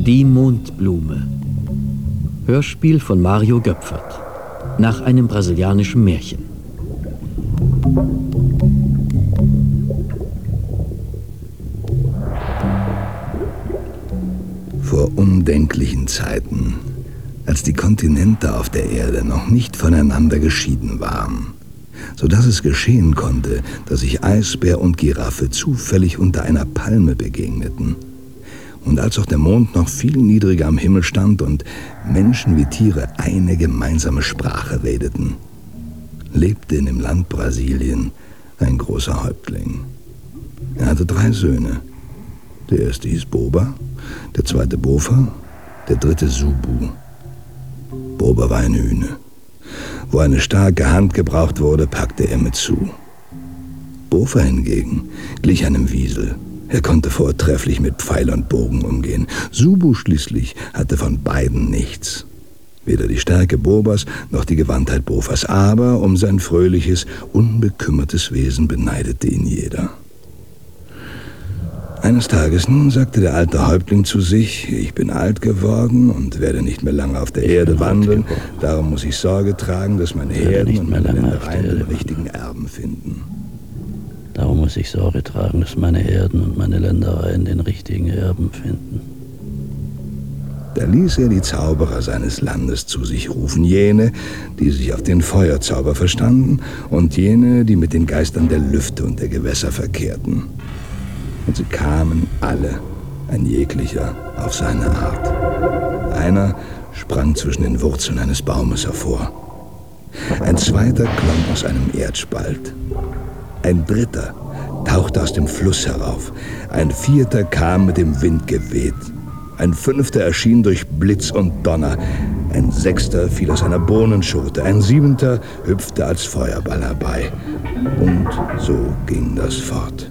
Die Mondblume. Hörspiel von Mario Göpfert. Nach einem brasilianischen Märchen. Vor undenklichen Zeiten, als die Kontinente auf der Erde noch nicht voneinander geschieden waren, sodass es geschehen konnte, dass sich Eisbär und Giraffe zufällig unter einer Palme begegneten. Und als auch der Mond noch viel niedriger am Himmel stand und Menschen wie Tiere eine gemeinsame Sprache redeten, lebte in dem Land Brasilien ein großer Häuptling. Er hatte 3 Söhne. Der erste hieß Boba, der zweite Bofa, der dritte Subu. Boba war ein Hühne. Wo eine starke Hand gebraucht wurde, packte er mit zu. Bofa hingegen glich einem Wiesel. Er konnte vortrefflich mit Pfeil und Bogen umgehen. Subu schließlich hatte von beiden nichts. Weder die Stärke Bobas noch die Gewandtheit Bofas, aber um sein fröhliches, unbekümmertes Wesen beneidete ihn jeder. Eines Tages nun sagte der alte Häuptling zu sich: Ich bin alt geworden und werde nicht mehr lange auf der Erde wandeln. Darum muss ich Sorge tragen, dass meine Herden und meine Ländereien den richtigen Erben finden. Darum muss ich Sorge tragen, dass meine Herden und meine Ländereien den richtigen Erben finden. Da ließ er die Zauberer seines Landes zu sich rufen, jene, die sich auf den Feuerzauber verstanden und jene, die mit den Geistern der Lüfte und der Gewässer verkehrten. Und sie kamen alle, ein jeglicher, auf seine Art. Einer sprang zwischen den Wurzeln eines Baumes hervor. Ein zweiter klomm aus einem Erdspalt. Ein dritter tauchte aus dem Fluss herauf. Ein vierter kam mit dem Wind geweht. Ein fünfter erschien durch Blitz und Donner. Ein sechster fiel aus einer Bohnenschote. Ein siebenter hüpfte als Feuerball herbei. Und so ging das fort.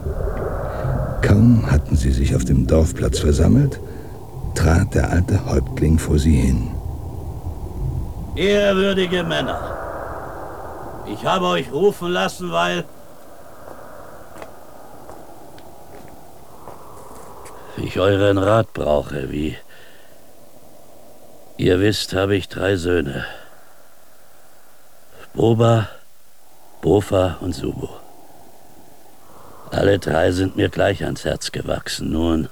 Kaum hatten sie sich auf dem Dorfplatz versammelt, trat der alte Häuptling vor sie hin. Ehrwürdige Männer, ich habe euch rufen lassen, weil ich euren Rat brauche. Wie ihr wisst, habe ich 3 Söhne. Boba, Bofa und Subu. Alle 3 sind mir gleich ans Herz gewachsen. Nun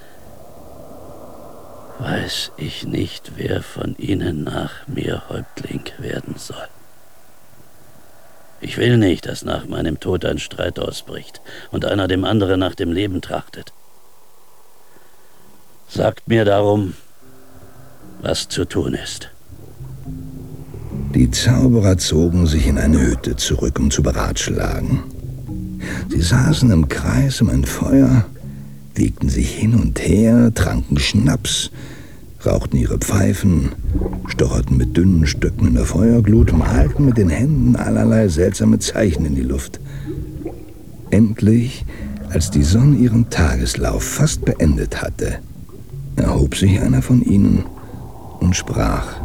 weiß ich nicht, wer von ihnen nach mir Häuptling werden soll. Ich will nicht, dass nach meinem Tod ein Streit ausbricht und einer dem anderen nach dem Leben trachtet. Sagt mir darum, was zu tun ist. Die Zauberer zogen sich in eine Hütte zurück, um zu beratschlagen. Sie saßen im Kreis um ein Feuer, wiegten sich hin und her, tranken Schnaps, rauchten ihre Pfeifen, stocherten mit dünnen Stöcken in der Feuerglut, malten mit den Händen allerlei seltsame Zeichen in die Luft. Endlich, als die Sonne ihren Tageslauf fast beendet hatte, erhob sich einer von ihnen und sprach: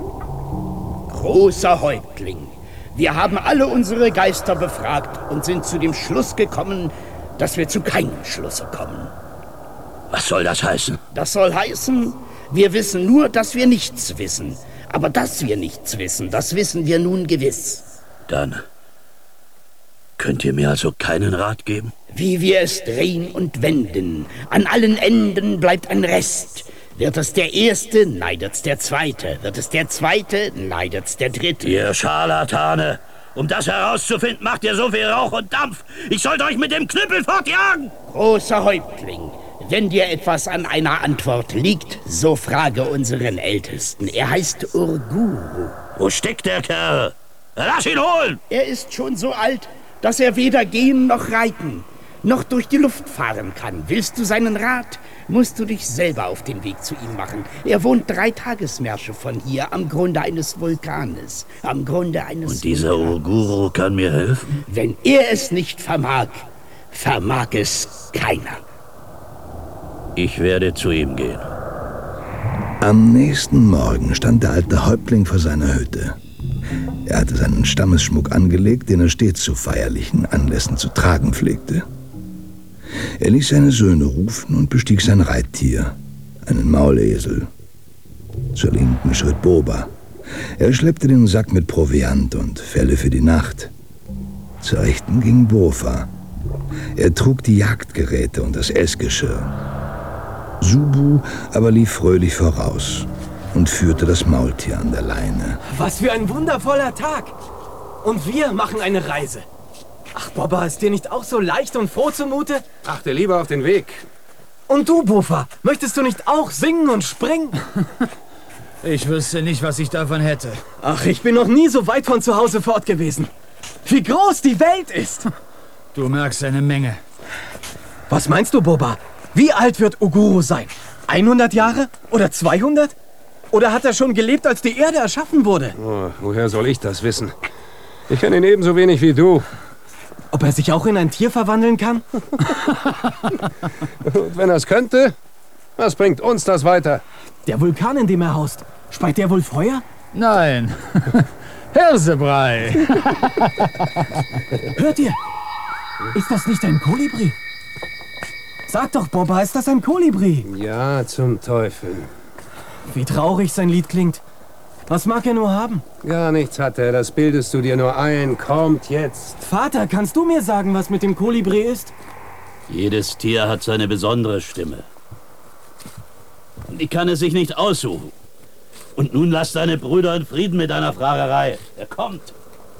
Großer Häuptling, wir haben alle unsere Geister befragt und sind zu dem Schluss gekommen, dass wir zu keinem Schlusse kommen. Was soll das heißen? Das soll heißen, wir wissen nur, dass wir nichts wissen. Aber dass wir nichts wissen, das wissen wir nun gewiss. Dann könnt ihr mir also keinen Rat geben? Wie wir es drehen und wenden, an allen Enden bleibt ein Rest. Wird es der Erste, neidet's der Zweite. Wird es der Zweite, neidet's der Dritte. Ihr Scharlatane! Um das herauszufinden, macht ihr so viel Rauch und Dampf. Ich sollte euch mit dem Knüppel fortjagen! Großer Häuptling, wenn dir etwas an einer Antwort liegt, so frage unseren Ältesten. Er heißt Urguru. Wo steckt der Kerl? Lass ihn holen! Er ist schon so alt, dass er weder gehen noch reiten, noch durch die Luft fahren kann. Willst du seinen Rat, musst du dich selber auf den Weg zu ihm machen. Er wohnt 3 Tagesmärsche von hier, am Grunde eines Vulkanes. Am Grunde eines Und dieser Urguru kann mir helfen? Wenn er es nicht vermag, vermag es keiner. Ich werde zu ihm gehen. Am nächsten Morgen stand der alte Häuptling vor seiner Hütte. Er hatte seinen Stammesschmuck angelegt, den er stets zu feierlichen Anlässen zu tragen pflegte. Er ließ seine Söhne rufen und bestieg sein Reittier, einen Maulesel. Zur linken schritt Boba. Er schleppte den Sack mit Proviant und Felle für die Nacht. Zur rechten ging Bofa. Er trug die Jagdgeräte und das Essgeschirr. Subu aber lief fröhlich voraus und führte das Maultier an der Leine. Was für ein wundervoller Tag! Und wir machen eine Reise. Ach, Boba, ist dir nicht auch so leicht und froh zumute? Achte lieber auf den Weg. Und du, Bofa, möchtest du nicht auch singen und springen? Ich wüsste nicht, was ich davon hätte. Ach, ich bin noch nie so weit von zu Hause fort gewesen. Wie groß die Welt ist! Du merkst eine Menge. Was meinst du, Boba? Wie alt wird Uguru sein? 100 Jahre? Oder 200? Oder hat er schon gelebt, als die Erde erschaffen wurde? Oh, woher soll ich das wissen? Ich kenne ihn ebenso wenig wie du. Ob er sich auch in ein Tier verwandeln kann? Und wenn er es könnte, was bringt uns das weiter? Der Vulkan, in dem er haust, speit der wohl Feuer? Nein. Hirsebrei. Hört ihr? Ist das nicht ein Kolibri? Sag doch, Boba, ist das ein Kolibri? Ja, zum Teufel. Wie traurig sein Lied klingt. Was mag er nur haben? Gar nichts hat er, das bildest du dir nur ein. Kommt jetzt. Vater, kannst du mir sagen, was mit dem Kolibri ist? Jedes Tier hat seine besondere Stimme. Und die kann es sich nicht aussuchen. Und nun lass deine Brüder in Frieden mit deiner Fragerei. Er kommt.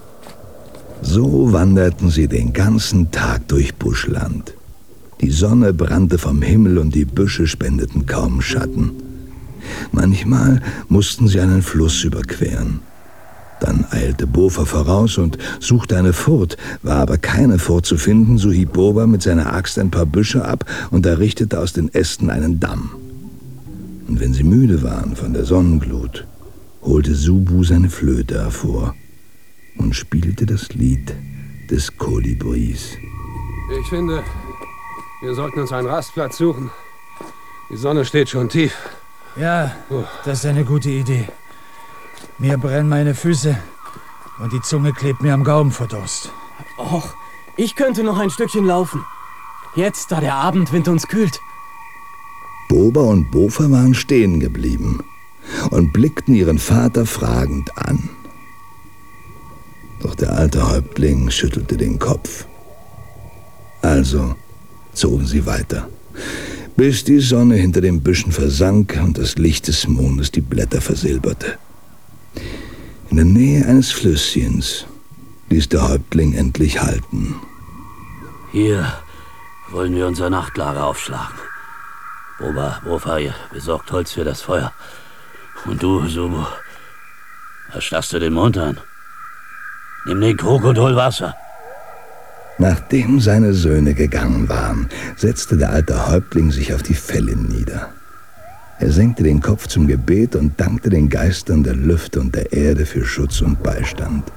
So wanderten sie den ganzen Tag durch Buschland. Die Sonne brannte vom Himmel und die Büsche spendeten kaum Schatten. Manchmal mussten sie einen Fluss überqueren. Dann eilte Bofa voraus und suchte eine Furt, war aber keine Furt zu finden, so hieb Boba mit seiner Axt ein paar Büsche ab und errichtete aus den Ästen einen Damm. Und wenn sie müde waren von der Sonnenglut, holte Subu seine Flöte hervor und spielte das Lied des Kolibris. Ich finde, wir sollten uns einen Rastplatz suchen. Die Sonne steht schon tief. Ja, das ist eine gute Idee. Mir brennen meine Füße und die Zunge klebt mir am Gaumen vor Durst. Och, ich könnte noch ein Stückchen laufen. Jetzt, da der Abendwind uns kühlt. Boba und Bofa waren stehen geblieben und blickten ihren Vater fragend an. Doch der alte Häuptling schüttelte den Kopf. Also zogen sie weiter, bis die Sonne hinter den Büschen versank und das Licht des Mondes die Blätter versilberte. In der Nähe eines Flüsschens ließ der Häuptling endlich halten. Hier wollen wir unser Nachtlager aufschlagen. Boba, Bofa, ihr besorgt Holz für das Feuer. Und du, Subu, was starrst du den Mond an? Nimm den Krug und hol Wasser. Nachdem seine Söhne gegangen waren, setzte der alte Häuptling sich auf die Felle nieder. Er senkte den Kopf zum Gebet und dankte den Geistern der Lüfte und der Erde für Schutz und Beistand.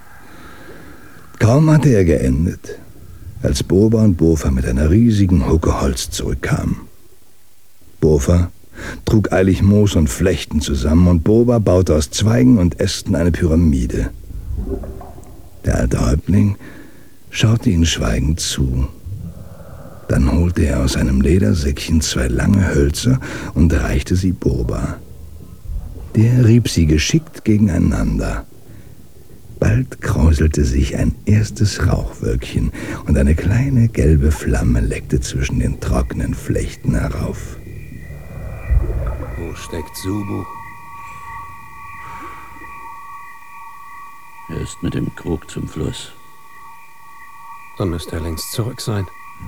Kaum hatte er geendet, als Boba und Bofa mit einer riesigen Hucke Holz zurückkamen. Bofa trug eilig Moos und Flechten zusammen und Boba baute aus Zweigen und Ästen eine Pyramide. Der alte Häuptling schaute ihnen schweigend zu. Dann holte er aus einem Ledersäckchen 2 lange Hölzer und reichte sie Boba. Der rieb sie geschickt gegeneinander. Bald kräuselte sich ein erstes Rauchwölkchen und eine kleine gelbe Flamme leckte zwischen den trockenen Flechten herauf. Wo steckt Subu? Er ist mit dem Krug zum Fluss. Dann müsste er längst zurück sein.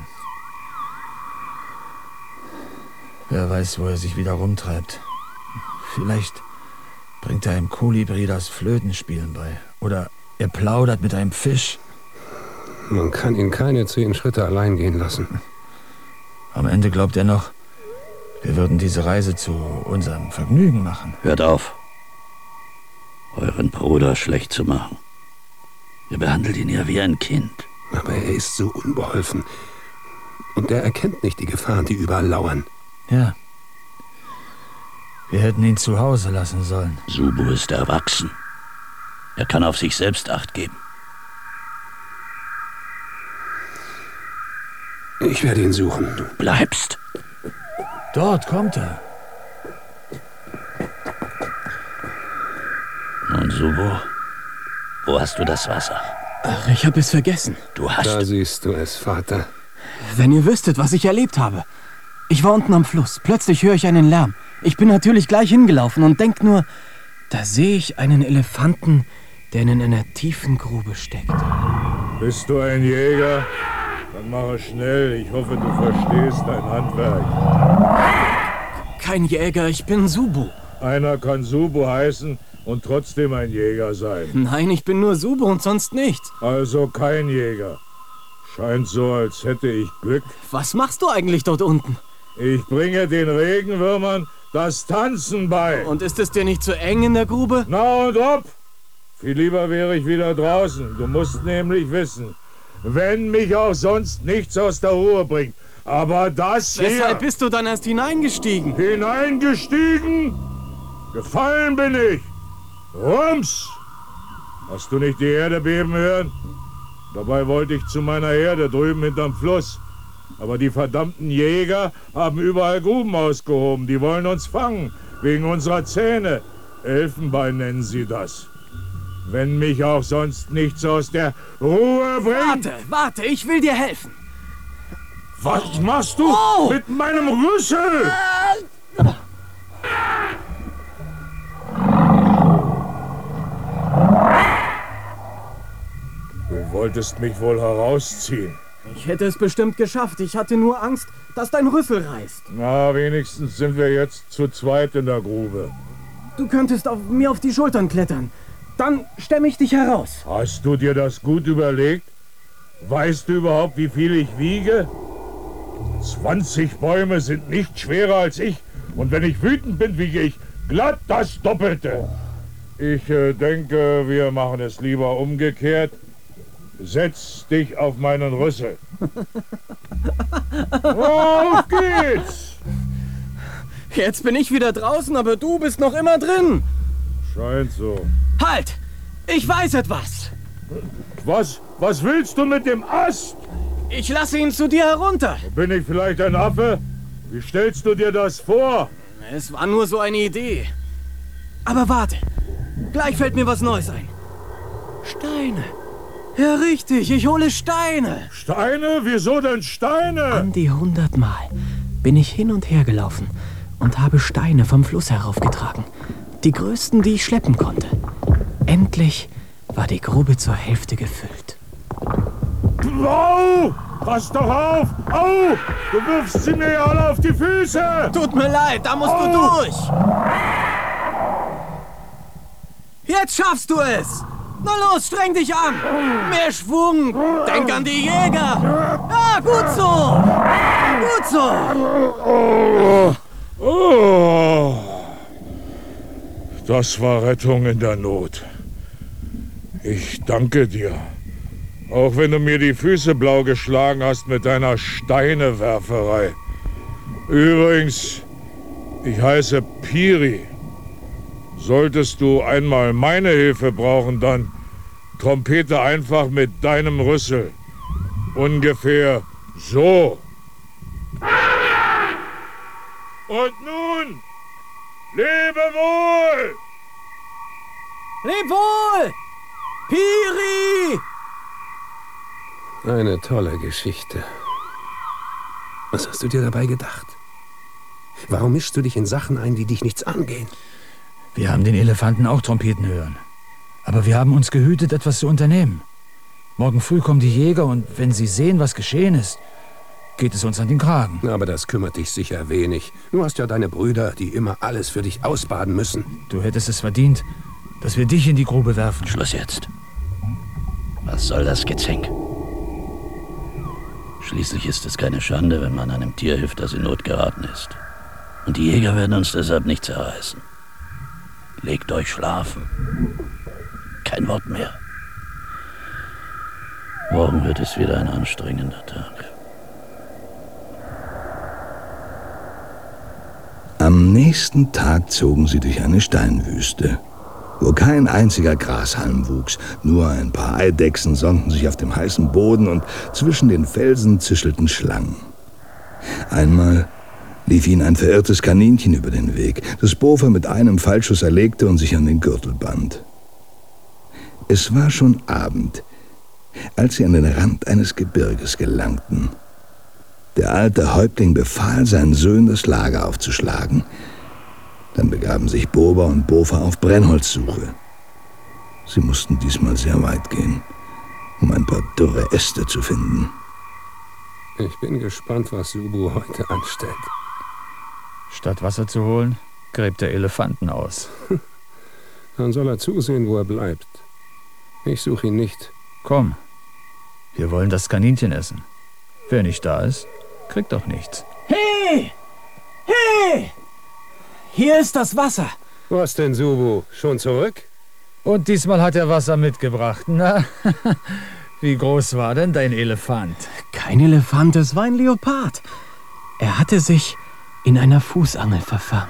Wer weiß, wo er sich wieder rumtreibt. Vielleicht bringt er einem Kolibri das Flötenspielen bei. Oder er plaudert mit einem Fisch. Man kann ihn keine 10 Schritte allein gehen lassen. Am Ende glaubt er noch, wir würden diese Reise zu unserem Vergnügen machen. Hört auf, euren Bruder schlecht zu machen. Ihr behandelt ihn ja wie ein Kind. Aber er ist so unbeholfen. Und er erkennt nicht die Gefahren, die überall lauern. Ja. Wir hätten ihn zu Hause lassen sollen. Subu ist erwachsen. Er kann auf sich selbst Acht geben. Ich werde ihn suchen. Du bleibst. Dort kommt er. Subo, wo hast du das Wasser? Ach, ich habe es vergessen. Du hast... Da siehst du es, Vater. Wenn ihr wüsstet, was ich erlebt habe. Ich war unten am Fluss. Plötzlich höre ich einen Lärm. Ich bin natürlich gleich hingelaufen und denk nur, da sehe ich einen Elefanten, der in einer tiefen Grube steckt. Bist du ein Jäger? Dann mache schnell. Ich hoffe, du verstehst dein Handwerk. Kein Jäger, ich bin Subo. Einer kann Subo heißen und trotzdem ein Jäger sein. Nein, ich bin nur Subo und sonst nichts. Also kein Jäger. Scheint so, als hätte ich Glück. Was machst du eigentlich dort unten? Ich bringe den Regenwürmern das Tanzen bei. Und ist es dir nicht zu eng in der Grube? Na und ob? Viel lieber wäre ich wieder draußen. Du musst nämlich wissen, wenn mich auch sonst nichts aus der Ruhe bringt. Aber das hier... Weshalb bist du dann erst hineingestiegen? Hineingestiegen? Gefallen bin ich. Rums! Hast du nicht die Erde beben hören? Dabei wollte ich zu meiner Herde drüben hinterm Fluss. Aber die verdammten Jäger haben überall Gruben ausgehoben. Die wollen uns fangen, wegen unserer Zähne. Elfenbein nennen sie das. Wenn mich auch sonst nichts aus der Ruhe bringt... Warte, ich will dir helfen. Was machst du mit meinem Rüssel? Du wolltest mich wohl herausziehen. Ich hätte es bestimmt geschafft. Ich hatte nur Angst, dass dein Rüssel reißt. Na, wenigstens sind wir jetzt zu zweit in der Grube. Du könntest mir auf die Schultern klettern. Dann stemme ich dich heraus. Hast du dir das gut überlegt? Weißt du überhaupt, wie viel ich wiege? 20 Bäume sind nicht schwerer als ich. Und wenn ich wütend bin, wiege ich glatt das Doppelte. Ich denke, wir machen es lieber umgekehrt. Setz dich auf meinen Rüssel. Auf geht's! Jetzt bin ich wieder draußen, aber du bist noch immer drin. Scheint so. Halt! Ich weiß etwas. Was willst du mit dem Ast? Ich lasse ihn zu dir herunter. Bin ich vielleicht ein Affe? Wie stellst du dir das vor? Es war nur so eine Idee. Aber warte. Gleich fällt mir was Neues ein. Steine. Ja, richtig. Ich hole Steine. Steine? Wieso denn Steine? An die 100 Mal bin ich hin und her gelaufen und habe Steine vom Fluss heraufgetragen. Die größten, die ich schleppen konnte. Endlich war die Grube zur Hälfte gefüllt. Au! Pass doch auf! Au! Du wirfst sie mir ja alle auf die Füße! Tut mir leid, da musst du durch! Jetzt schaffst du es! Na los, streng dich an! Mehr Schwung! Denk an die Jäger! Ja, gut so! Gut so! Oh. Das war Rettung in der Not. Ich danke dir. Auch wenn du mir die Füße blau geschlagen hast mit deiner Steinewerferei. Übrigens, ich heiße Piri. Solltest du einmal meine Hilfe brauchen, dann trompete einfach mit deinem Rüssel. Ungefähr so. Und nun, lebe wohl! Leb wohl! Piri! Eine tolle Geschichte. Was hast du dir dabei gedacht? Warum mischst du dich in Sachen ein, die dich nichts angehen? Wir haben den Elefanten auch trompeten hören. Aber wir haben uns gehütet, etwas zu unternehmen. Morgen früh kommen die Jäger und wenn sie sehen, was geschehen ist, geht es uns an den Kragen. Aber das kümmert dich sicher wenig. Du hast ja deine Brüder, die immer alles für dich ausbaden müssen. Du hättest es verdient, dass wir dich in die Grube werfen. Schluss jetzt. Was soll das Gezänk? Schließlich ist es keine Schande, wenn man einem Tier hilft, das in Not geraten ist. Und die Jäger werden uns deshalb nichts zerreißen. Legt euch schlafen. Kein Wort mehr. Morgen wird es wieder ein anstrengender Tag. Am nächsten Tag zogen sie durch eine Steinwüste, wo kein einziger Grashalm wuchs, nur ein paar Eidechsen sonnten sich auf dem heißen Boden und zwischen den Felsen zischelten Schlangen. Einmal lief ihnen ein verirrtes Kaninchen über den Weg, das Bofa mit einem Pfeilschuss erlegte und sich an den Gürtel band. Es war schon Abend, als sie an den Rand eines Gebirges gelangten. Der alte Häuptling befahl seinen Söhnen, das Lager aufzuschlagen. Dann begaben sich Boba und Bofa auf Brennholzsuche. Sie mussten diesmal sehr weit gehen, um ein paar dürre Äste zu finden. Ich bin gespannt, was Subu heute anstellt. Statt Wasser zu holen, gräbt er Elefanten aus. Dann soll er zusehen, wo er bleibt. Ich suche ihn nicht. Komm, wir wollen das Kaninchen essen. Wer nicht da ist, kriegt doch nichts. Hey! Hey! Hier ist das Wasser. Was denn, Subu? Schon zurück? Und diesmal hat er Wasser mitgebracht. Na, wie groß war denn dein Elefant? Kein Elefant, es war ein Leopard. Er hatte sich in einer Fußangel verfangen.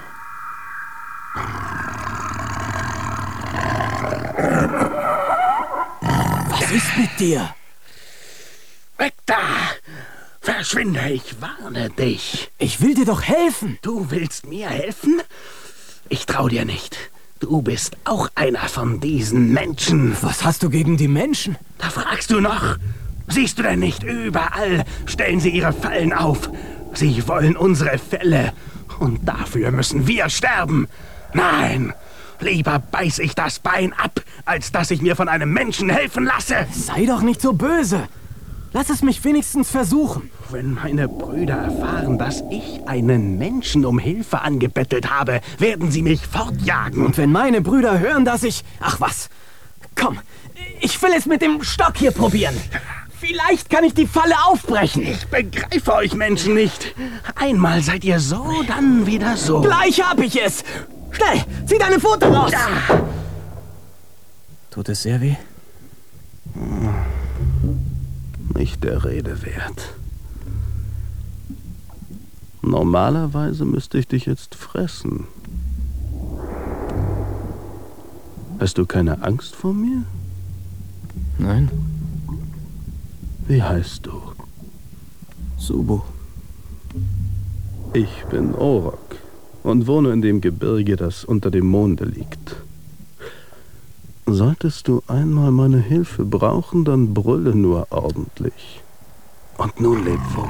Was ist mit dir? Weg da! Verschwinde, ich warne dich. Ich will dir doch helfen. Du willst mir helfen? Ich trau dir nicht. Du bist auch einer von diesen Menschen. Was hast du gegen die Menschen? Da fragst du noch. Siehst du denn nicht, überall stellen sie ihre Fallen auf. Sie wollen unsere Felle. Und dafür müssen wir sterben. Nein, lieber beiß ich das Bein ab, als dass ich mir von einem Menschen helfen lasse. Sei doch nicht so böse. Lass es mich wenigstens versuchen. Wenn meine Brüder erfahren, dass ich einen Menschen um Hilfe angebettelt habe, werden sie mich fortjagen. Und wenn meine Brüder hören, dass ich... Ach was, komm, ich will es mit dem Stock hier probieren. Vielleicht kann ich die Falle aufbrechen. Ich begreife euch Menschen nicht. Einmal seid ihr so, dann wieder so. Gleich hab ich es. Schnell, zieh deine Pfote raus. Ja. Tut es sehr weh? Nicht der Rede wert. Normalerweise müsste ich dich jetzt fressen. Hast du keine Angst vor mir? Nein. Wie heißt du? Subu. Ich bin Orok und wohne in dem Gebirge, das unter dem Monde liegt. Solltest du einmal meine Hilfe brauchen, dann brülle nur ordentlich. Und nun leb wohl.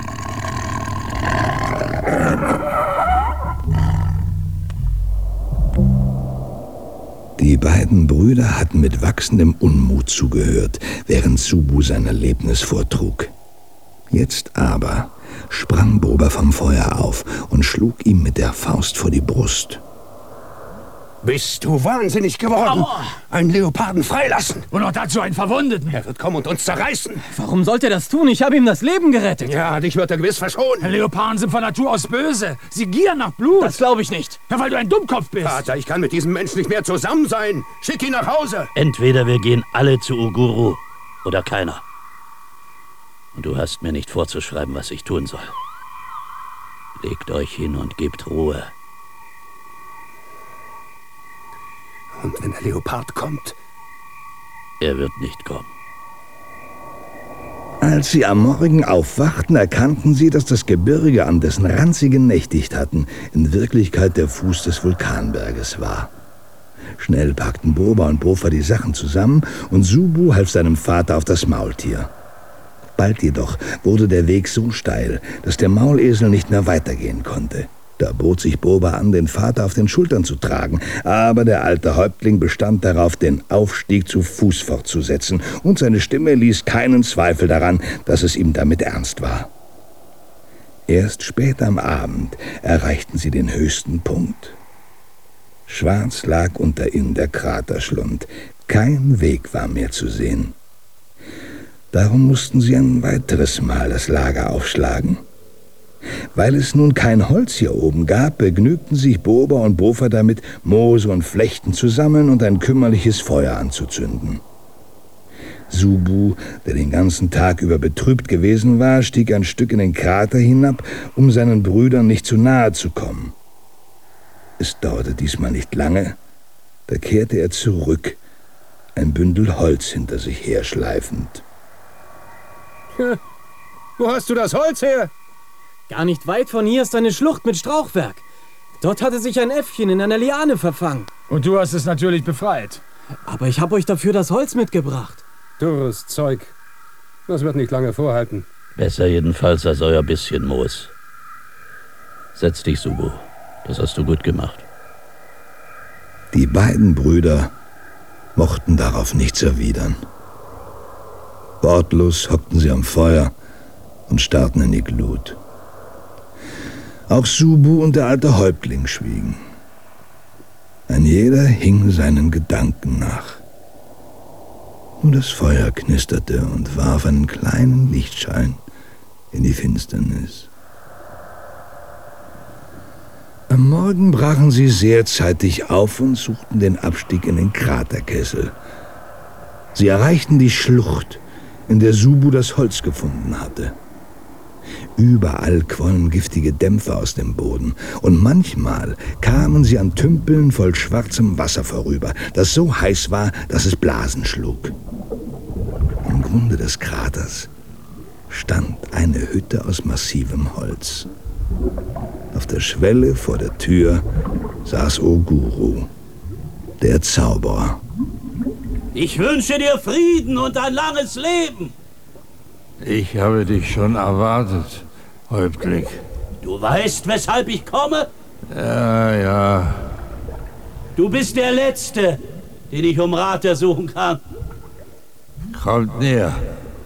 Die beiden Brüder hatten mit wachsendem Unmut zugehört, während Subu sein Erlebnis vortrug. Jetzt aber sprang Boba vom Feuer auf und schlug ihm mit der Faust vor die Brust. Bist du wahnsinnig geworden? Aua. Einen Leoparden freilassen. Und noch dazu einen Verwundeten. Er wird kommen und uns zerreißen. Warum sollte er das tun? Ich habe ihm das Leben gerettet. Ja, dich wird er gewiss verschonen. Leoparden sind von Natur aus böse. Sie gieren nach Blut. Das glaube ich nicht. Ja, weil du ein Dummkopf bist. Vater, ich kann mit diesem Menschen nicht mehr zusammen sein. Schick ihn nach Hause. Entweder wir gehen alle zu Uguru oder keiner. Und du hast mir nicht vorzuschreiben, was ich tun soll. Legt euch hin und gebt Ruhe. Und wenn der Leopard kommt? Er wird nicht kommen. Als sie am Morgen aufwachten, erkannten sie, dass das Gebirge, an dessen Rand sie genächtigt hatten, in Wirklichkeit der Fuß des Vulkanberges war. Schnell packten Boba und Bofa die Sachen zusammen und Subu half seinem Vater auf das Maultier. Bald jedoch wurde der Weg so steil, dass der Maulesel nicht mehr weitergehen konnte. Da bot sich Boba an, den Vater auf den Schultern zu tragen, aber der alte Häuptling bestand darauf, den Aufstieg zu Fuß fortzusetzen, und seine Stimme ließ keinen Zweifel daran, dass es ihm damit ernst war. Erst spät am Abend erreichten sie den höchsten Punkt. Schwarz lag unter ihnen der Kraterschlund. Kein Weg war mehr zu sehen. Darum mussten sie ein weiteres Mal das Lager aufschlagen. Weil es nun kein Holz hier oben gab, begnügten sich Boba und Bofa damit, Moose und Flechten zu sammeln und ein kümmerliches Feuer anzuzünden. Subu, der den ganzen Tag über betrübt gewesen war, stieg ein Stück in den Krater hinab, um seinen Brüdern nicht zu nahe zu kommen. Es dauerte diesmal nicht lange, da kehrte er zurück, ein Bündel Holz hinter sich herschleifend. Wo hast du das Holz her? Gar nicht weit von hier ist eine Schlucht mit Strauchwerk. Dort hatte sich ein Äffchen in einer Liane verfangen. Und du hast es natürlich befreit. Aber ich habe euch dafür das Holz mitgebracht. Dürres Zeug. Das wird nicht lange vorhalten. Besser jedenfalls als euer bisschen Moos. Setz dich, Subu. Das hast du gut gemacht. Die beiden Brüder mochten darauf nichts erwidern. Wortlos hockten sie am Feuer und starrten in die Glut. Auch Subu und der alte Häuptling schwiegen. Ein jeder hing seinen Gedanken nach. Nur das Feuer knisterte und warf einen kleinen Lichtschein in die Finsternis. Am Morgen brachen sie sehr zeitig auf und suchten den Abstieg in den Kraterkessel. Sie erreichten die Schlucht, in der Subu das Holz gefunden hatte. Überall quollen giftige Dämpfe aus dem Boden, und manchmal kamen sie an Tümpeln voll schwarzem Wasser vorüber, das so heiß war, dass es Blasen schlug. Am Grunde des Kraters stand eine Hütte aus massivem Holz. Auf der Schwelle vor der Tür saß Oguru, der Zauberer. Ich wünsche dir Frieden und ein langes Leben. Ich habe dich schon erwartet, Häuptling. Du weißt, weshalb ich komme? Ja. Du bist der Letzte, den ich um Rat ersuchen kann. Kommt näher.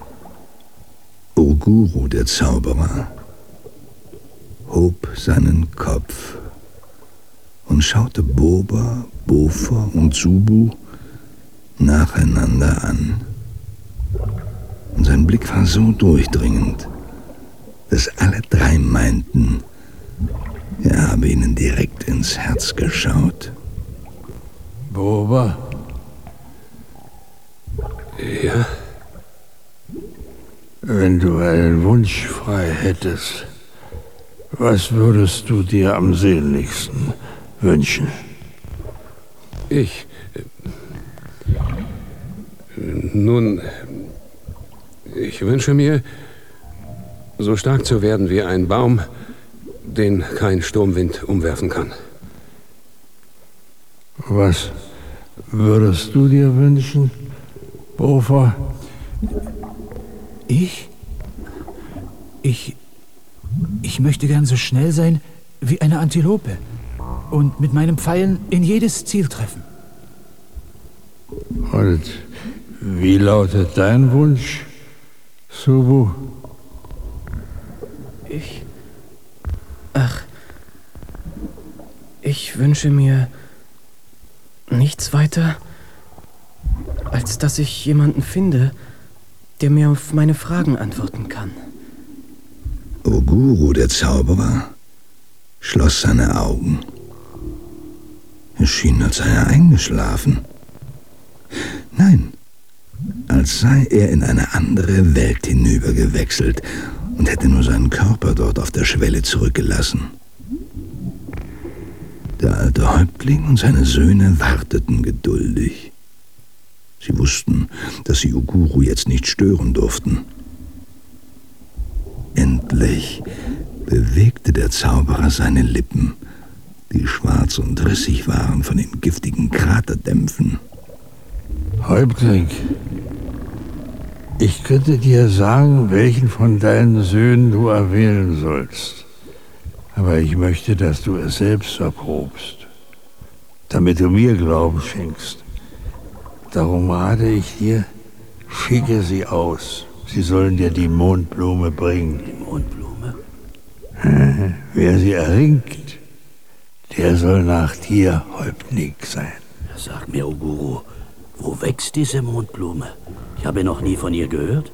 Oguru, der Zauberer, hob seinen Kopf und schaute Boba, Bofa und Subu nacheinander an. Und sein Blick war so durchdringend, dass alle drei meinten, er habe ihnen direkt ins Herz geschaut. Boba? Ja? Wenn du einen Wunsch frei hättest, was würdest du dir am sehnlichsten wünschen? Ich wünsche mir, so stark zu werden wie ein Baum, den kein Sturmwind umwerfen kann. Was würdest du dir wünschen, Bofa? Ich möchte gern so schnell sein wie eine Antilope und mit meinen Pfeilen in jedes Ziel treffen. Und wie lautet dein Wunsch, Subu? Ich wünsche mir nichts weiter, als dass ich jemanden finde, der mir auf meine Fragen antworten kann. Oguru, der Zauberer, schloss seine Augen. Es schien, als sei er eingeschlafen. Nein, als sei er in eine andere Welt hinübergewechselt und hätte nur seinen Körper dort auf der Schwelle zurückgelassen. Der alte Häuptling und seine Söhne warteten geduldig. Sie wussten, dass sie Oguru jetzt nicht stören durften. Endlich bewegte der Zauberer seine Lippen, die schwarz und rissig waren von den giftigen Kraterdämpfen. Häuptling, ich könnte dir sagen, welchen von deinen Söhnen du erwählen sollst. Aber ich möchte, dass du es selbst erprobst, damit du mir Glauben schenkst. Darum rate ich dir, schicke sie aus. Sie sollen dir die Mondblume bringen. Die Mondblume? Wer sie erringt, der soll nach dir Häuptling sein. Sag mir, Oguru, wo wächst diese Mondblume? Ich habe noch nie von ihr gehört.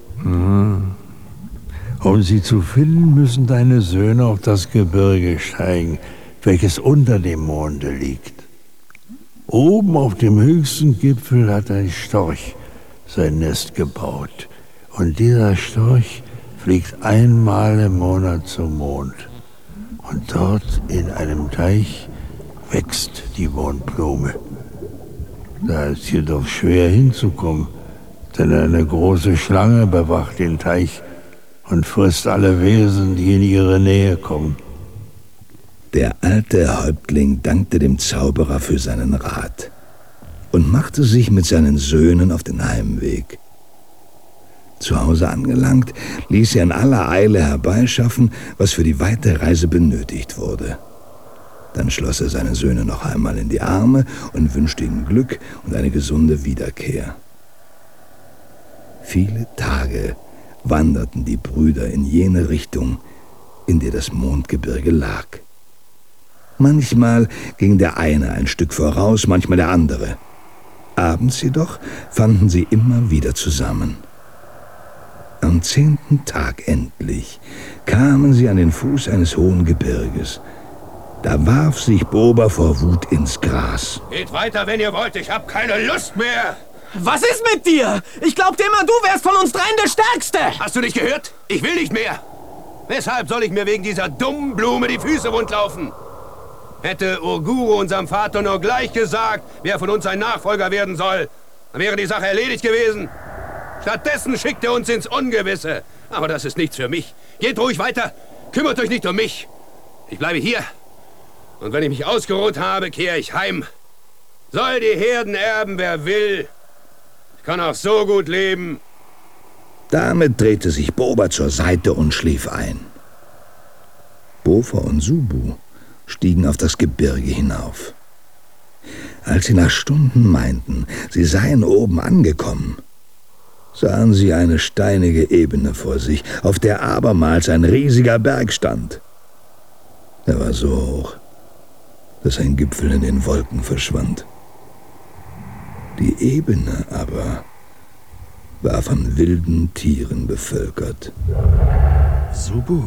Um sie zu finden, müssen deine Söhne auf das Gebirge steigen, welches unter dem Monde liegt. Oben auf dem höchsten Gipfel hat ein Storch sein Nest gebaut. Und dieser Storch fliegt einmal im Monat zum Mond. Und dort in einem Teich wächst die Mondblume. Da ist jedoch schwer hinzukommen, denn eine große Schlange bewacht den Teich und frisst alle Wesen, die in ihre Nähe kommen. Der alte Häuptling dankte dem Zauberer für seinen Rat. und machte sich mit seinen Söhnen auf den Heimweg. Zu Hause angelangt, ließ er in aller Eile herbeischaffen, was für die weite Reise benötigt wurde. Dann schloss er seine Söhne noch einmal in die Arme und wünschte ihnen Glück und eine gesunde Wiederkehr. Viele Tage wanderten die Brüder in jene Richtung, in der das Mondgebirge lag. Manchmal ging der eine ein Stück voraus, manchmal der andere. Abends jedoch fanden sie immer wieder zusammen. Am 10. Tag endlich kamen sie an den Fuß eines hohen Gebirges. Da warf sich Boba vor Wut ins Gras. Geht weiter, wenn ihr wollt. Ich hab keine Lust mehr. Was ist mit dir? Ich glaubte immer, du wärst von uns dreien der Stärkste. Hast du nicht gehört? Ich will nicht mehr. Weshalb soll ich mir wegen dieser dummen Blume die Füße wundlaufen? Hätte Urguru unserem Vater nur gleich gesagt, wer von uns ein Nachfolger werden soll, dann wäre die Sache erledigt gewesen. Stattdessen schickt er uns ins Ungewisse. Aber das ist nichts für mich. Geht ruhig weiter. Kümmert euch nicht um mich. Ich bleibe hier. Und wenn ich mich ausgeruht habe, kehre ich heim. Soll die Herden erben, wer will. Ich kann auch so gut leben. Damit drehte sich Boba zur Seite und schlief ein. Bofa und Subu stiegen auf das Gebirge hinauf. Als sie nach Stunden meinten, sie seien oben angekommen, sahen sie eine steinige Ebene vor sich, auf der abermals ein riesiger Berg stand. Er war so hoch, dass ein Gipfel in den Wolken verschwand. Die Ebene aber war von wilden Tieren bevölkert. Subu,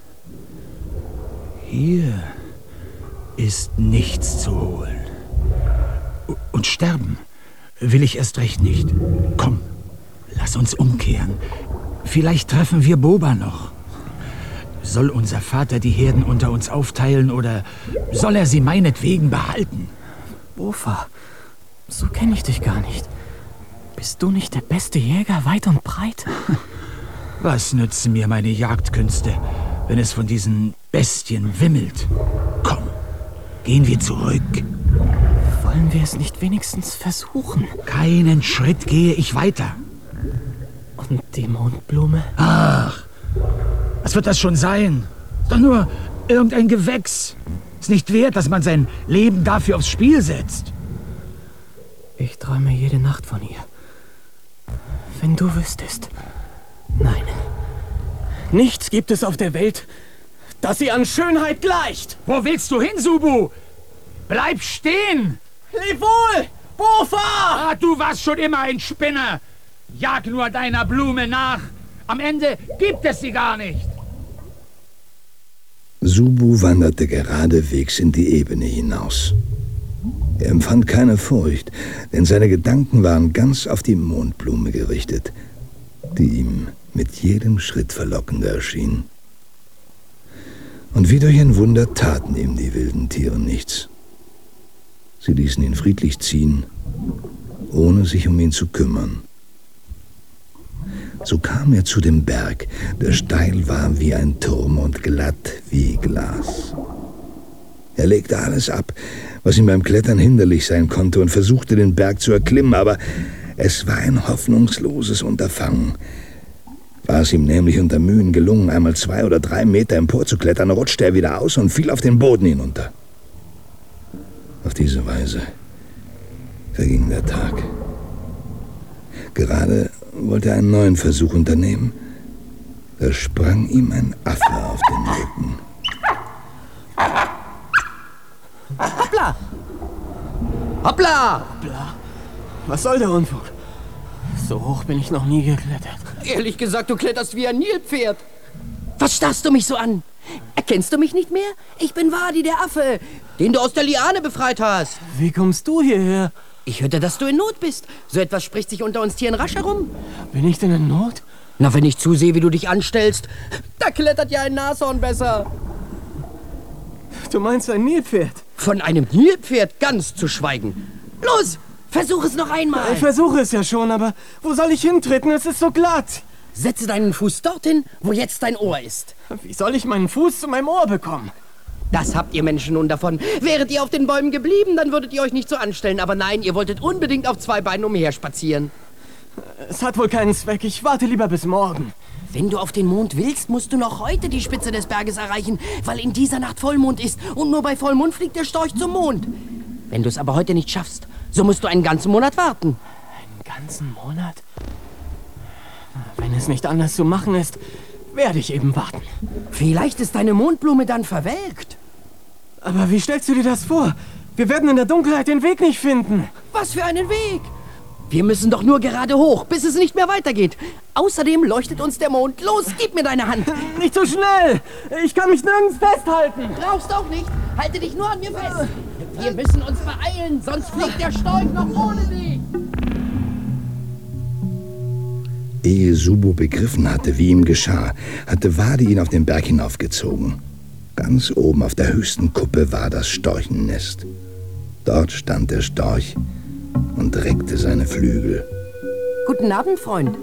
hier ist nichts zu holen. Und sterben will ich erst recht nicht. Komm, lass uns umkehren. Vielleicht treffen wir Boba noch. Soll unser Vater die Herden unter uns aufteilen oder soll er sie meinetwegen behalten? Bofa, so kenne ich dich gar nicht. Bist du nicht der beste Jäger weit und breit? Was nützen mir meine Jagdkünste, wenn es von diesen Bestien wimmelt? Komm, gehen wir zurück. Wollen wir es nicht wenigstens versuchen? Keinen Schritt gehe ich weiter. Und die Mondblume? Ach, was wird das schon sein? Ist doch nur irgendein Gewächs. Ist nicht wert, dass man sein Leben dafür aufs Spiel setzt. Ich träume jede Nacht von ihr. Wenn du wüsstest. Nein. Nichts gibt es auf der Welt, das sie an Schönheit gleicht. Wo willst du hin, Subu? Bleib stehen! Leb wohl, Bofa! Ah, du warst schon immer ein Spinner. Jag nur deiner Blume nach. Am Ende gibt es sie gar nicht. Subu wanderte geradewegs in die Ebene hinaus. Er empfand keine Furcht, denn seine Gedanken waren ganz auf die Mondblume gerichtet, die ihm mit jedem Schritt verlockender erschien. Und wie durch ein Wunder taten ihm die wilden Tiere nichts. Sie ließen ihn friedlich ziehen, ohne sich um ihn zu kümmern. So kam er zu dem Berg, der steil war wie ein Turm und glatt wie Glas. Er legte alles ab, was ihm beim Klettern hinderlich sein konnte, und versuchte, den Berg zu erklimmen, aber es war ein hoffnungsloses Unterfangen. War es ihm nämlich unter Mühen gelungen, einmal 2 oder 3 Meter emporzuklettern, rutschte er wieder aus und fiel auf den Boden hinunter. Auf diese Weise verging der Tag. Gerade wollte er einen neuen Versuch unternehmen, da sprang ihm ein Affe auf den Rücken. Hoppla! Hoppla! Hoppla! Was soll der Unfug? So hoch bin ich noch nie geklettert. Ehrlich gesagt, du kletterst wie ein Nilpferd. Was starrst du mich so an? Erkennst du mich nicht mehr? Ich bin Wadi, der Affe, den du aus der Liane befreit hast. Wie kommst du hierher? Ich hörte, dass du in Not bist. So etwas spricht sich unter uns Tieren rasch herum. Bin ich denn in Not? Na, wenn ich zusehe, wie du dich anstellst, da klettert ja ein Nashorn besser. Du meinst ein Nilpferd? Von einem Nilpferd ganz zu schweigen. Los, versuch es noch einmal. Ich versuche es ja schon, aber wo soll ich hintreten? Es ist so glatt. Setze deinen Fuß dorthin, wo jetzt dein Ohr ist. Wie soll ich meinen Fuß zu meinem Ohr bekommen? Das habt ihr Menschen nun davon. Wäret ihr auf den Bäumen geblieben, dann würdet ihr euch nicht so anstellen. Aber nein, ihr wolltet unbedingt auf 2 Beinen umherspazieren. Es hat wohl keinen Zweck. Ich warte lieber bis morgen. Wenn du auf den Mond willst, musst du noch heute die Spitze des Berges erreichen, weil in dieser Nacht Vollmond ist und nur bei Vollmond fliegt der Storch zum Mond. Wenn du es aber heute nicht schaffst, so musst du einen ganzen Monat warten. Einen ganzen Monat? Wenn es nicht anders zu machen ist, werde ich eben warten. Vielleicht ist deine Mondblume dann verwelkt. Aber wie stellst du dir das vor? Wir werden in der Dunkelheit den Weg nicht finden. Was für einen Weg? Wir müssen doch nur gerade hoch, bis es nicht mehr weitergeht. Außerdem leuchtet uns der Mond. Los, gib mir deine Hand. Nicht so schnell. Ich kann mich nirgends festhalten. Brauchst auch nicht. Halte dich nur an mir fest. Wir müssen uns beeilen, sonst fliegt der Storch noch ohne dich. Ehe Subu begriffen hatte, wie ihm geschah, hatte Wadi ihn auf den Berg hinaufgezogen. Ganz oben auf der höchsten Kuppe war das Storchennest. Dort stand der Storch und reckte seine Flügel. Guten Abend, Freund.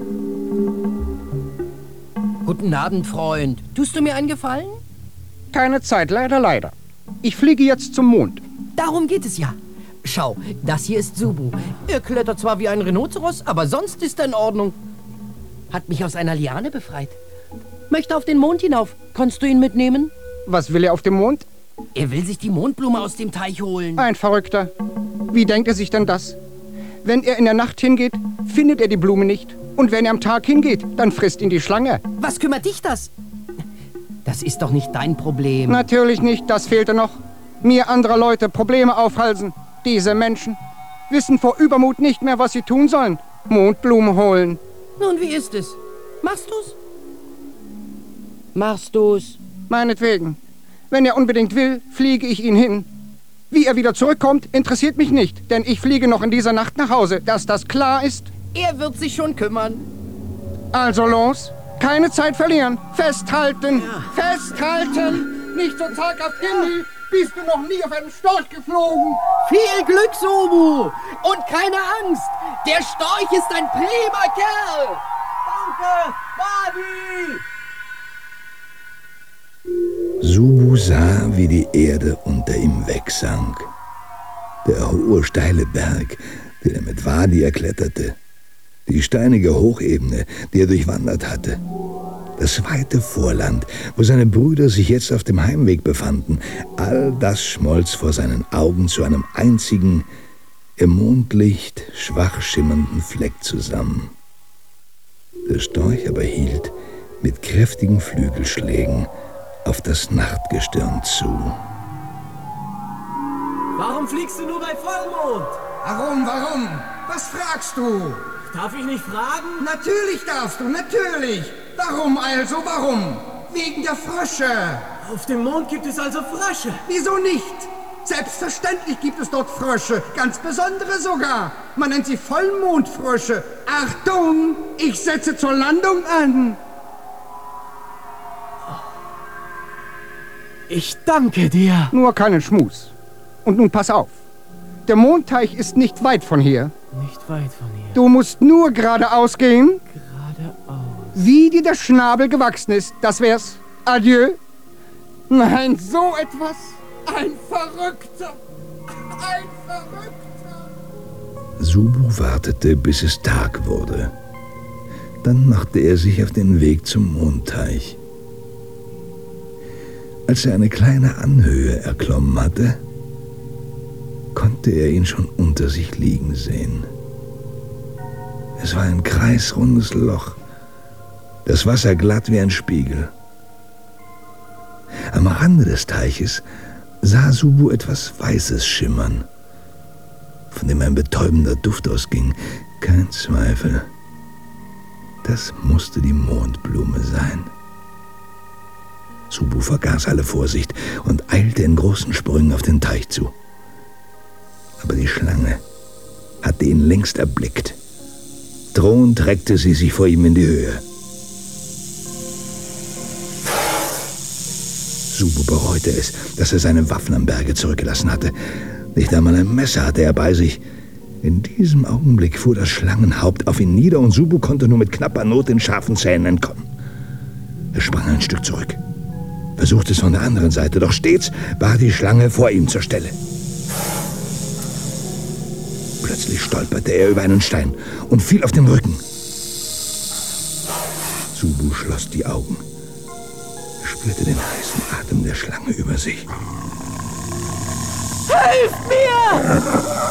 Guten Abend, Freund. Tust du mir einen Gefallen? Keine Zeit, leider. Ich fliege jetzt zum Mond. Darum geht es ja. Schau, das hier ist Subu. Er klettert zwar wie ein Rhinoceros, aber sonst ist er in Ordnung. Hat mich aus einer Liane befreit. Möchte auf den Mond hinauf. Kannst du ihn mitnehmen? Was will er auf dem Mond? Er will sich die Mondblume aus dem Teich holen. Ein Verrückter. Wie denkt er sich denn das? Wenn er in der Nacht hingeht, findet er die Blume nicht. Und wenn er am Tag hingeht, dann frisst ihn die Schlange. Was kümmert dich das? Das ist doch nicht dein Problem. Natürlich nicht, das fehlte noch. Mir anderer Leute Probleme aufhalsen. Diese Menschen wissen vor Übermut nicht mehr, was sie tun sollen. Mondblumen holen. Nun, wie ist es? Machst du's? Machst du's? Meinetwegen. Wenn er unbedingt will, fliege ich ihn hin. Wie er wieder zurückkommt, interessiert mich nicht, denn ich fliege noch in dieser Nacht nach Hause. Dass das klar ist? Er wird sich schon kümmern. Also los. Keine Zeit verlieren. Festhalten. Ja. Festhalten. Nicht so zaghaft hin. Bist du noch nie auf einen Storch geflogen? Viel Glück, Subu. Und keine Angst. Der Storch ist ein prima Kerl. Danke, Wadi. Subu sah, wie die Erde unter ihm wegsank. Der hohe, steile Berg, den er mit Wadi erkletterte. Die steinige Hochebene, die er durchwandert hatte. Das weite Vorland, wo seine Brüder sich jetzt auf dem Heimweg befanden, all das schmolz vor seinen Augen zu einem einzigen, im Mondlicht schwach schimmernden Fleck zusammen. Der Storch aber hielt mit kräftigen Flügelschlägen auf das Nachtgestirn zu. Warum fliegst du nur bei Vollmond? Warum? Was fragst du? Darf ich nicht fragen? Natürlich darfst du, natürlich. Warum also, warum? Wegen der Frösche. Auf dem Mond gibt es also Frösche? Wieso nicht? Selbstverständlich gibt es dort Frösche, ganz besondere sogar. Man nennt sie Vollmondfrösche. Achtung, ich setze zur Landung an. Ich danke dir. Nur keinen Schmus. Und nun pass auf. Der Mondteich ist nicht weit von hier. Nicht weit von hier. Du musst nur geradeaus gehen. Geradeaus. Wie dir der Schnabel gewachsen ist. Das wär's. Adieu. Nein, so etwas. Ein Verrückter. Ein Verrückter. Subu wartete, bis es Tag wurde. Dann machte er sich auf den Weg zum Mondteich. Als er eine kleine Anhöhe erklommen hatte, konnte er ihn schon unter sich liegen sehen. Es war ein kreisrundes Loch, das Wasser glatt wie ein Spiegel. Am Rande des Teiches sah Subu etwas Weißes schimmern, von dem ein betäubender Duft ausging. Kein Zweifel, das musste die Mondblume sein. Subu vergaß alle Vorsicht und eilte in großen Sprüngen auf den Teich zu. Aber die Schlange hatte ihn längst erblickt. Drohend reckte sie sich vor ihm in die Höhe. Subu bereute es, dass er seine Waffen am Berge zurückgelassen hatte. Nicht einmal ein Messer hatte er bei sich. In diesem Augenblick fuhr das Schlangenhaupt auf ihn nieder und Subu konnte nur mit knapper Not den scharfen Zähnen entkommen. Er sprang ein Stück zurück. versuchte es von der anderen Seite, doch stets war die Schlange vor ihm zur Stelle. Plötzlich stolperte er über einen Stein und fiel auf den Rücken. Subu schloss die Augen. Er spürte den heißen Atem der Schlange über sich. Hilf mir!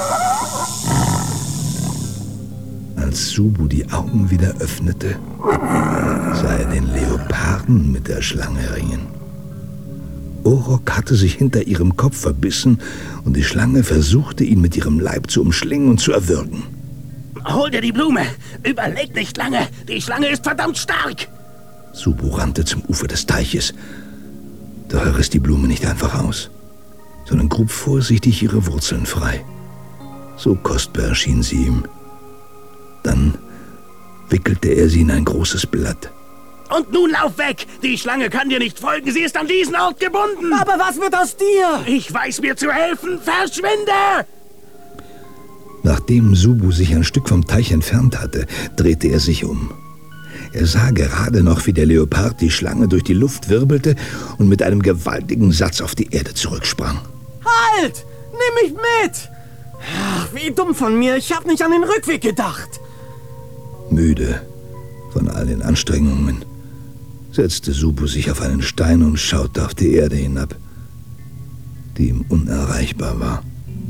Als Subu die Augen wieder öffnete, sah er den Leoparden mit der Schlange ringen. Orok hatte sich hinter ihrem Kopf verbissen und die Schlange versuchte, ihn mit ihrem Leib zu umschlingen und zu erwürgen. Hol dir die Blume! Überleg nicht lange! Die Schlange ist verdammt stark! Subu rannte zum Ufer des Teiches. Doch er riss die Blume nicht einfach aus, sondern grub vorsichtig ihre Wurzeln frei. So kostbar erschien sie ihm. Dann wickelte er sie in ein großes Blatt. Und nun lauf weg! Die Schlange kann dir nicht folgen, sie ist an diesen Ort gebunden! Aber was wird aus dir? Ich weiß mir zu helfen, verschwinde! Nachdem Subu sich ein Stück vom Teich entfernt hatte, drehte er sich um. Er sah gerade noch, wie der Leopard die Schlange durch die Luft wirbelte und mit einem gewaltigen Satz auf die Erde zurücksprang. Halt! Nimm mich mit! Ach, wie dumm von mir, ich hab nicht an den Rückweg gedacht. Müde von all den Anstrengungen setzte Subu sich auf einen Stein und schaute auf die Erde hinab, die ihm unerreichbar war.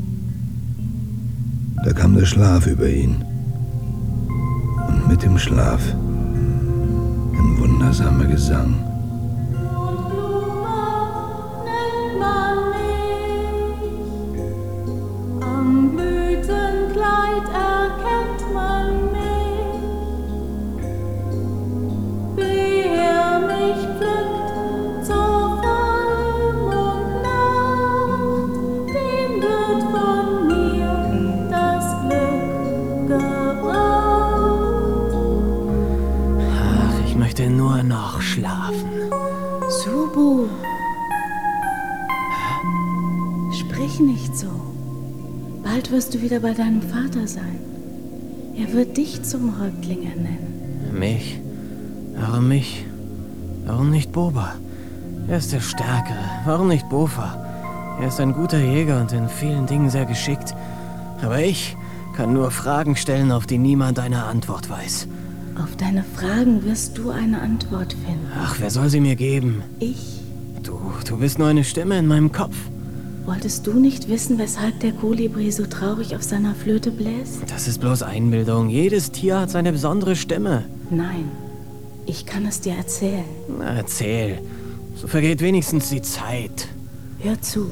Da kam der Schlaf über ihn. Und mit dem Schlaf ein wundersamer Gesang. Am Blütenkleid erkennt man mich, wie er mich pflückt zur Vollmondnacht, dem wird von mir das Glück gebracht. Ach, ich möchte nur noch schlafen. Subu, sprich nicht so. Bald wirst du wieder bei deinem Vater sein. Er wird dich zum Häuptling ernennen. Mich? Warum mich? Warum nicht Boba? Er ist der Stärkere. Warum nicht Bofa? Er ist ein guter Jäger und in vielen Dingen sehr geschickt. Aber ich kann nur Fragen stellen, auf die niemand eine Antwort weiß. Auf deine Fragen wirst du eine Antwort finden. Ach, wer soll sie mir geben? Ich? Du bist nur eine Stimme in meinem Kopf. Wolltest du nicht wissen, weshalb der Kolibri so traurig auf seiner Flöte bläst? Das ist bloß Einbildung. Jedes Tier hat seine besondere Stimme. Nein, ich kann es dir erzählen. Na, erzähl. So vergeht wenigstens die Zeit. Hör zu.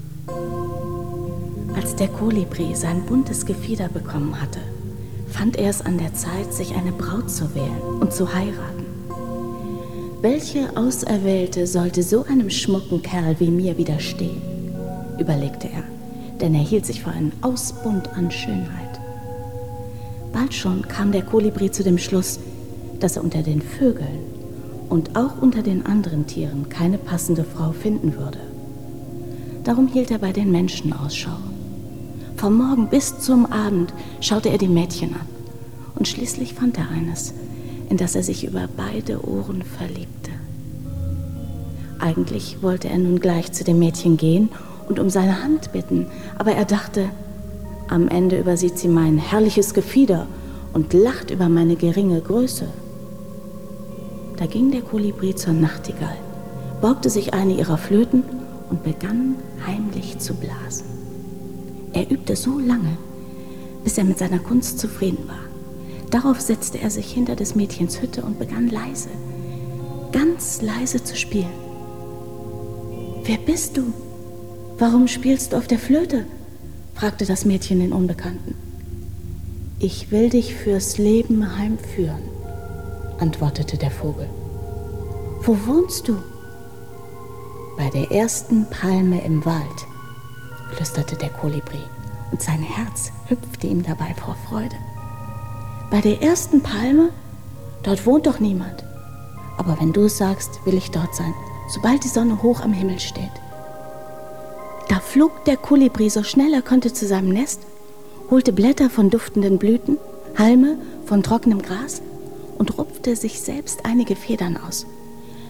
Als der Kolibri sein buntes Gefieder bekommen hatte, fand er es an der Zeit, sich eine Braut zu wählen und zu heiraten. Welche Auserwählte sollte so einem schmucken Kerl wie mir widerstehen? Überlegte er, denn er hielt sich für einen Ausbund an Schönheit. Bald schon kam der Kolibri zu dem Schluss, dass er unter den Vögeln und auch unter den anderen Tieren keine passende Frau finden würde. Darum hielt er bei den Menschen Ausschau. Vom Morgen bis zum Abend schaute er die Mädchen an und schließlich fand er eines, in das er sich über beide Ohren verliebte. Eigentlich wollte er nun gleich zu dem Mädchen gehen und um seine Hand bitten, aber er dachte, am Ende übersieht sie mein herrliches Gefieder und lacht über meine geringe Größe. Da ging der Kolibri zur Nachtigall, borgte sich eine ihrer Flöten und begann heimlich zu blasen. Er übte so lange, bis er mit seiner Kunst zufrieden war. Darauf setzte er sich hinter des Mädchens Hütte und begann leise, ganz leise zu spielen. »Wer bist du? Warum spielst du auf der Flöte?« fragte das Mädchen den Unbekannten. »Ich will dich fürs Leben heimführen«, antwortete der Vogel. »Wo wohnst du?« »Bei der ersten Palme im Wald«, flüsterte der Kolibri, und sein Herz hüpfte ihm dabei vor Freude. »Bei der ersten Palme? Dort wohnt doch niemand. Aber wenn du es sagst, will ich dort sein, sobald die Sonne hoch am Himmel steht.« Da flog der Kolibri so schnell er konnte zu seinem Nest, holte Blätter von duftenden Blüten, Halme von trockenem Gras und rupfte sich selbst einige Federn aus.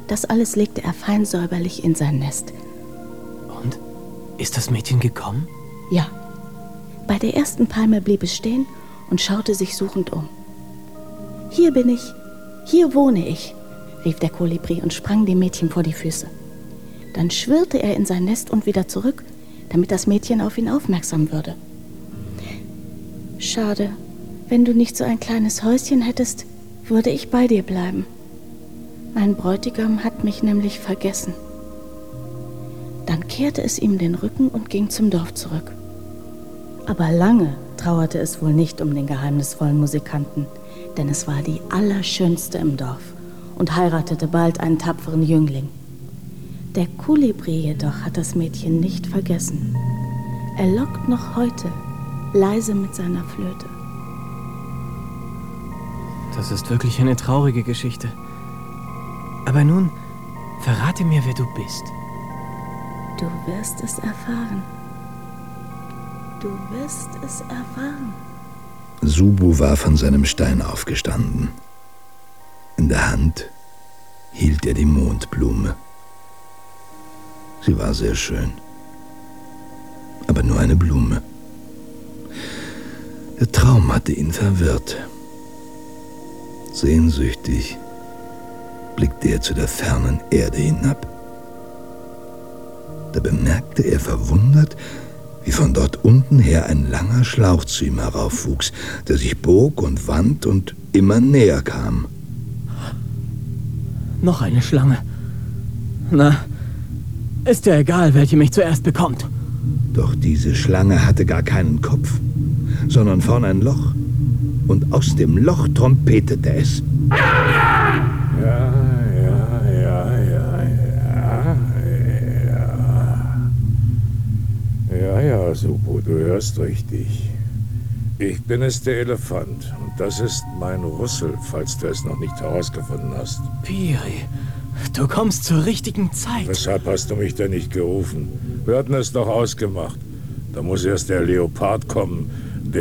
Das alles legte er fein säuberlich in sein Nest. Und? Ist das Mädchen gekommen? Ja. Bei der ersten Palme blieb es stehen und schaute sich suchend um. »Hier bin ich, hier wohne ich«, rief der Kolibri und sprang dem Mädchen vor die Füße. Dann schwirrte er in sein Nest und wieder zurück, damit das Mädchen auf ihn aufmerksam würde. »Schade, wenn du nicht so ein kleines Häuschen hättest, würde ich bei dir bleiben. Mein Bräutigam hat mich nämlich vergessen.« Dann kehrte es ihm den Rücken und ging zum Dorf zurück. Aber lange trauerte es wohl nicht um den geheimnisvollen Musikanten, denn es war die Allerschönste im Dorf und heiratete bald einen tapferen Jüngling. Der Kolibri jedoch hat das Mädchen nicht vergessen. Er lockt noch heute leise mit seiner Flöte. Das ist wirklich eine traurige Geschichte. Aber nun, verrate mir, wer du bist. Du wirst es erfahren. Du wirst es erfahren. Subu war von seinem Stein aufgestanden. In der Hand hielt er die Mondblume. Sie war sehr schön, aber nur eine Blume. Der Traum hatte ihn verwirrt. Sehnsüchtig blickte er zu der fernen Erde hinab. Da bemerkte er verwundert, wie von dort unten her ein langer Schlauch zu ihm heraufwuchs, der sich bog und wand und immer näher kam. Noch eine Schlange. Na, ist ja egal, welche mich zuerst bekommt. Doch diese Schlange hatte gar keinen Kopf, sondern vorn ein Loch. Und aus dem Loch trompetete es. Ja, Subu, du hörst richtig. Ich bin es, der Elefant. Und das ist mein Rüssel, falls du es noch nicht herausgefunden hast. Piri, du kommst zur richtigen Zeit. Weshalb hast du mich denn nicht gerufen? Wir hatten es doch ausgemacht. Da muss erst der Leopard kommen,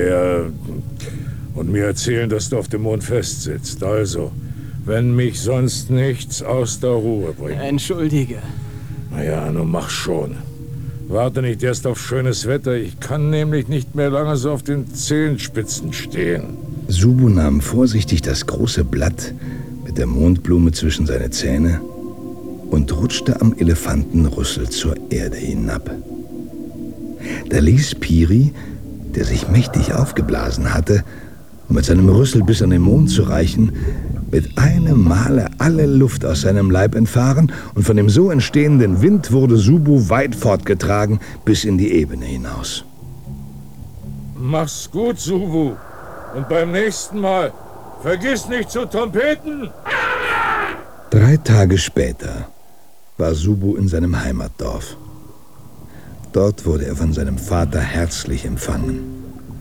und mir erzählen, dass du auf dem Mond festsitzt. Also, wenn mich sonst nichts aus der Ruhe bringt. Entschuldige. Naja, nun mach schon. Warte nicht erst auf schönes Wetter. Ich kann nämlich nicht mehr lange so auf den Zehenspitzen stehen. Subu nahm vorsichtig das große Blatt mit der Mondblume zwischen seine Zähne und rutschte am Elefantenrüssel zur Erde hinab. Da ließ Piri, der sich mächtig aufgeblasen hatte, um mit seinem Rüssel bis an den Mond zu reichen, mit einem Male alle Luft aus seinem Leib entfahren, und von dem so entstehenden Wind wurde Subu weit fortgetragen bis in die Ebene hinaus. Mach's gut, Subu. Und beim nächsten Mal vergiss nicht zu trompeten. 3 Tage später war Subu in seinem Heimatdorf. Dort wurde er von seinem Vater herzlich empfangen.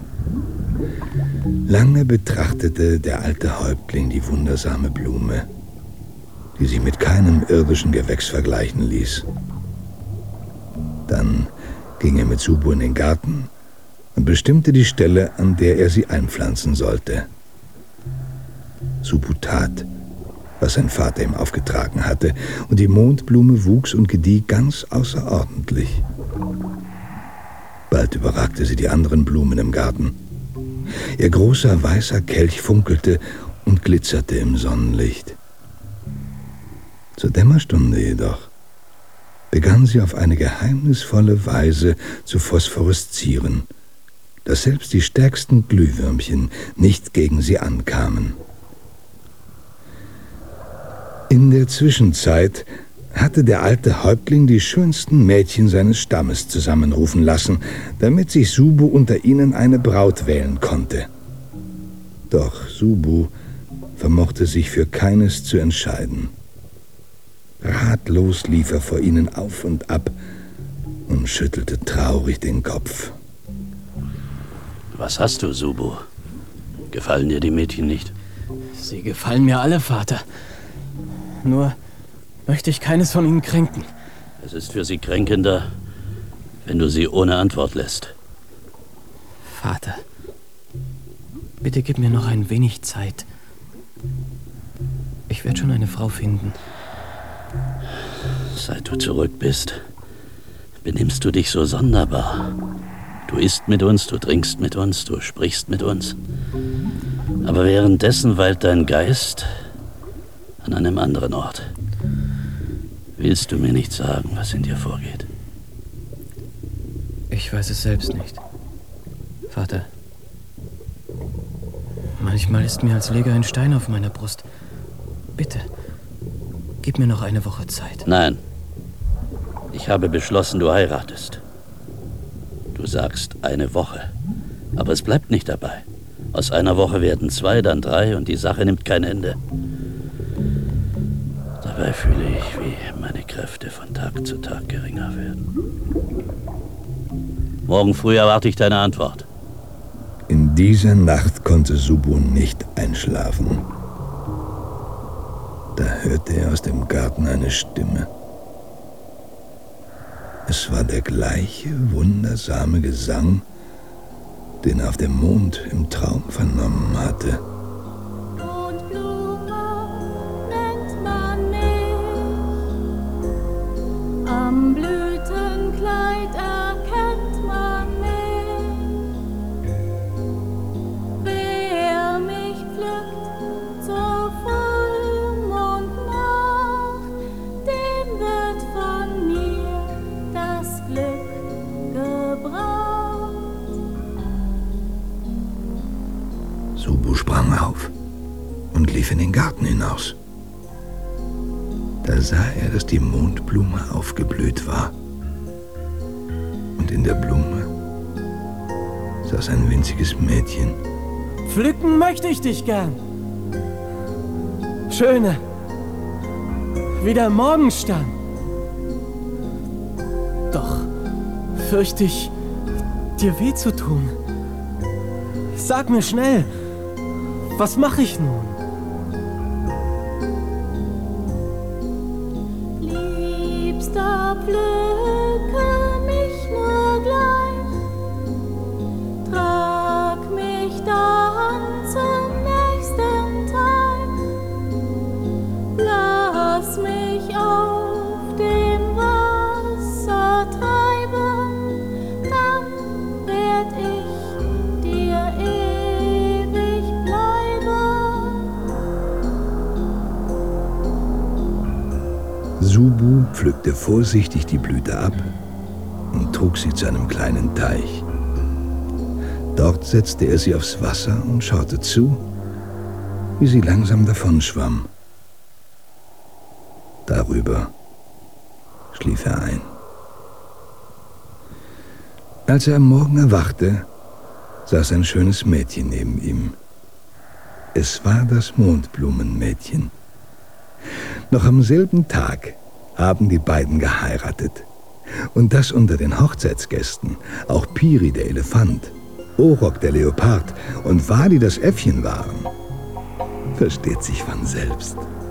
Lange betrachtete der alte Häuptling die wundersame Blume, die sich mit keinem irdischen Gewächs vergleichen ließ. Dann ging er mit Subu in den Garten und bestimmte die Stelle, an der er sie einpflanzen sollte. Subu tat, was sein Vater ihm aufgetragen hatte, und die Mondblume wuchs und gedieh ganz außerordentlich. Bald überragte sie die anderen Blumen im Garten. Ihr großer weißer Kelch funkelte und glitzerte im Sonnenlicht. Zur Dämmerstunde jedoch begann sie auf eine geheimnisvolle Weise zu phosphoreszieren, dass selbst die stärksten Glühwürmchen nicht gegen sie ankamen. In der Zwischenzeit hatte der alte Häuptling die schönsten Mädchen seines Stammes zusammenrufen lassen, damit sich Subu unter ihnen eine Braut wählen konnte. Doch Subu vermochte sich für keines zu entscheiden. Ratlos lief er vor ihnen auf und ab und schüttelte traurig den Kopf. Was hast du, Subu? Gefallen dir die Mädchen nicht? Sie gefallen mir alle, Vater. Nur möchte ich keines von ihnen kränken. Es ist für sie kränkender, wenn du sie ohne Antwort lässt. Vater, bitte gib mir noch ein wenig Zeit. Ich werde schon eine Frau finden. Seit du zurück bist, benimmst du dich so sonderbar. Du isst mit uns, du trinkst mit uns, du sprichst mit uns. Aber währenddessen weilt dein Geist an einem anderen Ort. Willst du mir nicht sagen, was in dir vorgeht? Ich weiß es selbst nicht. Vater, manchmal ist mir, als läge ein Stein auf meiner Brust. Bitte, gib mir noch eine Woche Zeit. Nein. Ich habe beschlossen, du heiratest. Du sagst eine Woche. Aber es bleibt nicht dabei. Aus einer Woche werden 2, dann 3 und die Sache nimmt kein Ende. Dabei fühle ich, wie meine Kräfte von Tag zu Tag geringer werden. Morgen früh erwarte ich deine Antwort. In dieser Nacht konnte Subu nicht einschlafen. Da hörte er aus dem Garten eine Stimme. Es war der gleiche wundersame Gesang, den er auf dem Mond im Traum vernommen hatte. Am Blütenkleid erkennt man mich. Wer mich pflückt zur Vollmondnacht, dem wird von mir das Glück gebracht. Subu sprang auf und lief in den Garten hinaus. Da sah er, dass die Mondblume aufgeblüht war. Und in der Blume saß ein winziges Mädchen. Pflücken möchte ich dich gern. Schöne, wie der Morgenstern. Doch fürchte ich, dir weh zu tun. Sag mir schnell, was mache ich nun? Pflücke mich nur gleich, trag mich dann zum nächsten Teich, lass mich auf dem Wasser treiben, dann werd ich dir ewig bleiben. Subu pflückte vorsichtig die Blüte ab und trug sie zu einem kleinen Teich. Dort setzte er sie aufs Wasser und schaute zu, wie sie langsam davonschwamm. Darüber schlief er ein. Als er am Morgen erwachte, saß ein schönes Mädchen neben ihm. Es war das Mondblumenmädchen. Noch am selben Tag haben die beiden geheiratet. Und das unter den Hochzeitsgästen auch Piri der Elefant, Orok der Leopard und Wali das Äffchen waren, versteht sich von selbst.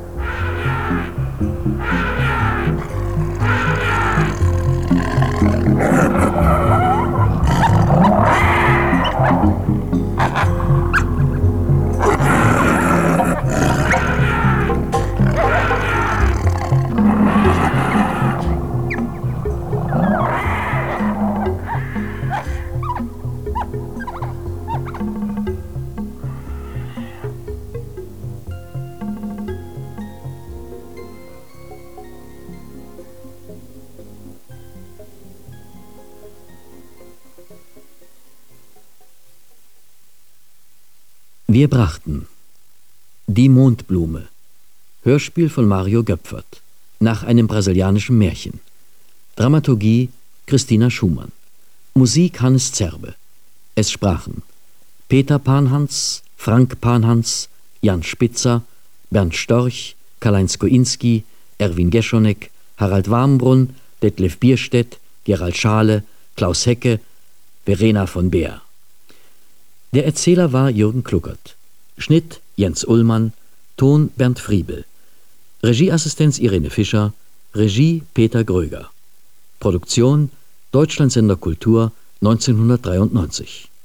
Wir brachten Die Mondblume, Hörspiel von Mario Göpfert, nach einem brasilianischen Märchen. Dramaturgie Christina Schumann. Musik Hannes Zerbe. Es sprachen Peter Panhans, Frank Panhans, Jan Spitzer, Bernd Storch, Karl-Heinz Skoinski, Erwin Geschonek, Harald Warmbrunn, Detlef Bierstedt, Gerald Schale, Klaus Hecke, Verena von Beer. Der Erzähler war Jürgen Kluckert. Schnitt Jens Ullmann, Ton Bernd Friebel. Regieassistenz Irene Fischer, Regie Peter Gröger. Produktion Deutschlandsender Kultur 1993.